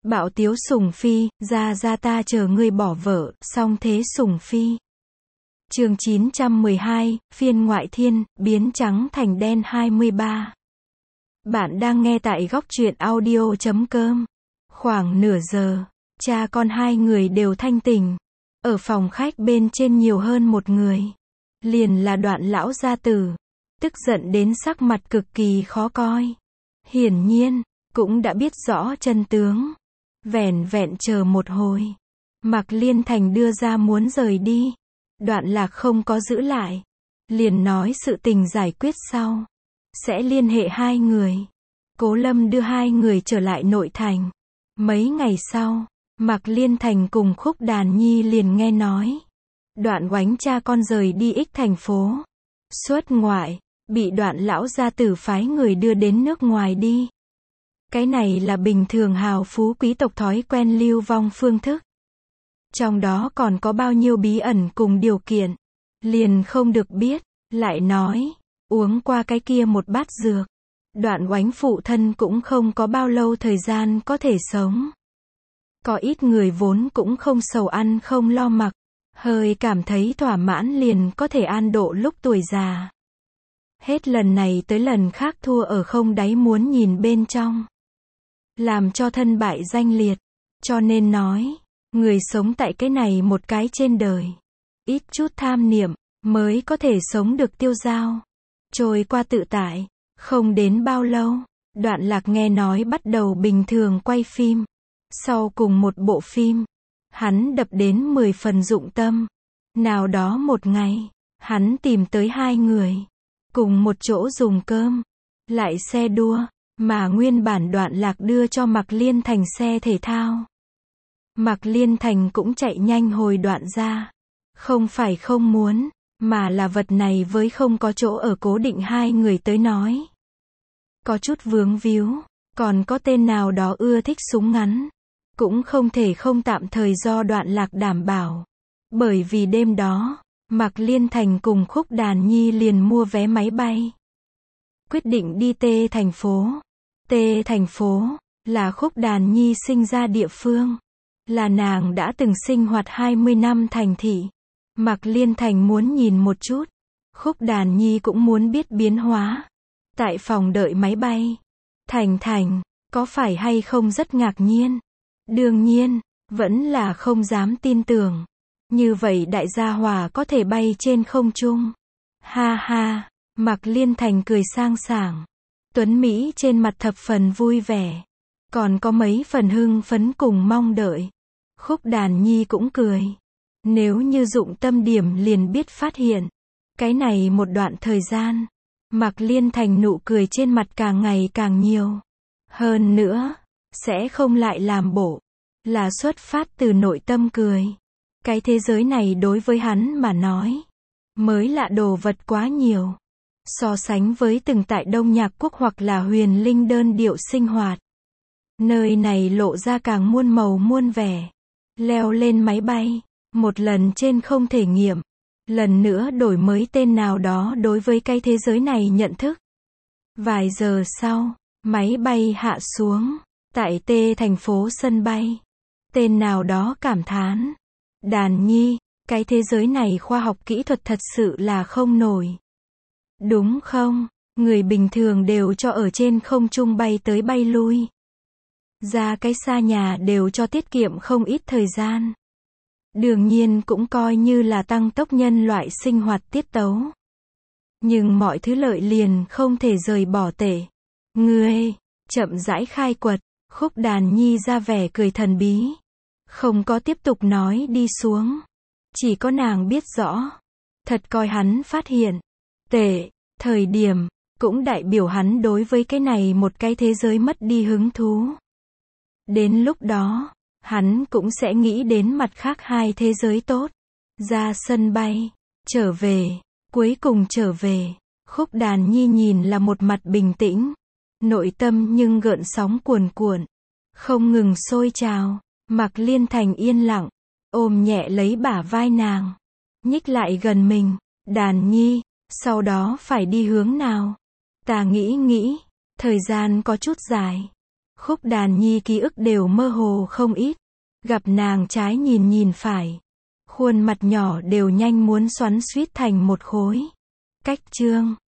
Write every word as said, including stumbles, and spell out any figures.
Bạo tiếu Sùng Phi, ra ra ta chờ ngươi bỏ vợ, song thế Sùng Phi. Chương chín trăm mười hai, phiên ngoại thiên, biến trắng thành đen hai mươi ba. Bạn đang nghe tại góc truyện audio chấm com. Khoảng nửa giờ, cha con hai người đều thanh tỉnh. Ở phòng khách bên trên nhiều hơn một người. Liền là Đoạn lão gia tử. Tức giận đến sắc mặt cực kỳ khó coi. Hiển nhiên, cũng đã biết rõ chân tướng. Vẻn vẹn chờ một hồi. Mạc Liên Thành đưa ra muốn rời đi. Đoạn Lạc không có giữ lại. Liền nói sự tình giải quyết sau. Sẽ liên hệ hai người. Cố Lâm đưa hai người trở lại nội thành. Mấy ngày sau, Mạc Liên Thành cùng Khúc Đàn Nhi liền nghe nói. Đoạn Oánh cha con rời đi Ích thành phố. Xuất ngoại, bị Đoạn lão gia tử phái người đưa đến nước ngoài đi. Cái này là bình thường hào phú quý tộc thói quen lưu vong phương thức. Trong đó còn có bao nhiêu bí ẩn cùng điều kiện. Liền không được biết, lại nói, uống qua cái kia một bát dược. Đoạn Oánh phụ thân cũng không có bao lâu thời gian có thể sống. Có ít người vốn cũng không sầu ăn không lo mặc. Hơi cảm thấy thỏa mãn liền có thể an độ lúc tuổi già. Hết lần này tới lần khác thua ở không đáy muốn nhìn bên trong. Làm cho thân bại danh liệt. Cho nên nói, người sống tại cái này một cái trên đời. Ít chút tham niệm, mới có thể sống được tiêu dao. Trôi qua tự tại. Không đến bao lâu, Đoạn Lạc nghe nói bắt đầu bình thường quay phim. Sau cùng một bộ phim, hắn đập đến mười phần dụng tâm. Nào đó một ngày, hắn tìm tới hai người. Cùng một chỗ dùng cơm. Lại xe đua. Mà nguyên bản Đoạn Lạc đưa cho Mạc Liên Thành xe thể thao. Mạc Liên Thành cũng chạy nhanh hồi Đoạn ra. Không phải không muốn, mà là vật này với không có chỗ ở cố định hai người tới nói. Có chút vướng víu, còn có tên nào đó ưa thích súng ngắn. Cũng không thể không tạm thời do Đoạn Lạc đảm bảo. Bởi vì đêm đó, Mạc Liên Thành cùng Khúc Đàn Nhi liền mua vé máy bay. Quyết định đi T thành phố. T thành phố, là Khúc Đàn Nhi sinh ra địa phương. Là nàng đã từng sinh hoạt hai mươi năm thành thị. Mạc Liên Thành muốn nhìn một chút. Khúc Đàn Nhi cũng muốn biết biến hóa. Tại phòng đợi máy bay. Thành Thành, có phải hay không rất ngạc nhiên? Đương nhiên, vẫn là không dám tin tưởng. Như vậy đại gia hỏa có thể bay trên không trung. Ha ha, Mạc Liên Thành cười sang sảng. Tuấn Mỹ trên mặt thập phần vui vẻ. Còn có mấy phần hưng phấn cùng mong đợi. Khúc Đàn Nhi cũng cười. Nếu như dụng tâm điểm liền biết phát hiện. Cái này một đoạn thời gian. Mạc Liên Thành nụ cười trên mặt càng ngày càng nhiều. Hơn nữa, sẽ không lại làm bộ. Là xuất phát từ nội tâm cười. Cái thế giới này đối với hắn mà nói. Mới lạ đồ vật quá nhiều. So sánh với từng tại Đông Nhạc Quốc hoặc là Huyền Linh đơn điệu sinh hoạt. Nơi này lộ ra càng muôn màu muôn vẻ. Leo lên máy bay. Một lần trên không thể nghiệm. Lần nữa đổi mới tên nào đó đối với cái thế giới này nhận thức. Vài giờ sau, máy bay hạ xuống. Tại T thành phố sân bay. Tên nào đó cảm thán. Đàn Nhi, cái thế giới này khoa học kỹ thuật thật sự là không nổi. Đúng không? Người bình thường đều cho ở trên không trung bay tới bay lui. Ra cái xa nhà đều cho tiết kiệm không ít thời gian. Đương nhiên cũng coi như là tăng tốc nhân loại sinh hoạt tiết tấu. Nhưng mọi thứ lợi liền không thể rời bỏ tể. Ngươi, chậm rãi khai quật, Khúc Đàn Nhi ra vẻ cười thần bí. Không có tiếp tục nói đi xuống. Chỉ có nàng biết rõ. Thật coi hắn phát hiện. Tệ, thời điểm, cũng đại biểu hắn đối với cái này một cái thế giới mất đi hứng thú. Đến lúc đó, hắn cũng sẽ nghĩ đến mặt khác hai thế giới tốt. Ra sân bay, trở về, cuối cùng trở về. Khúc Đàn Nhi nhìn là một mặt bình tĩnh. Nội tâm nhưng gợn sóng cuồn cuộn. Không ngừng sôi trào. Mạc Liên Thành yên lặng. Ôm nhẹ lấy bả vai nàng. Nhích lại gần mình. Đàn Nhi, sau đó phải đi hướng nào? Ta nghĩ nghĩ. Thời gian có chút dài. Khúc Đàn Nhi ký ức đều mơ hồ không ít. Gặp nàng trái nhìn nhìn phải. Khuôn mặt nhỏ đều nhanh muốn xoắn xuýt thành một khối. Cách chương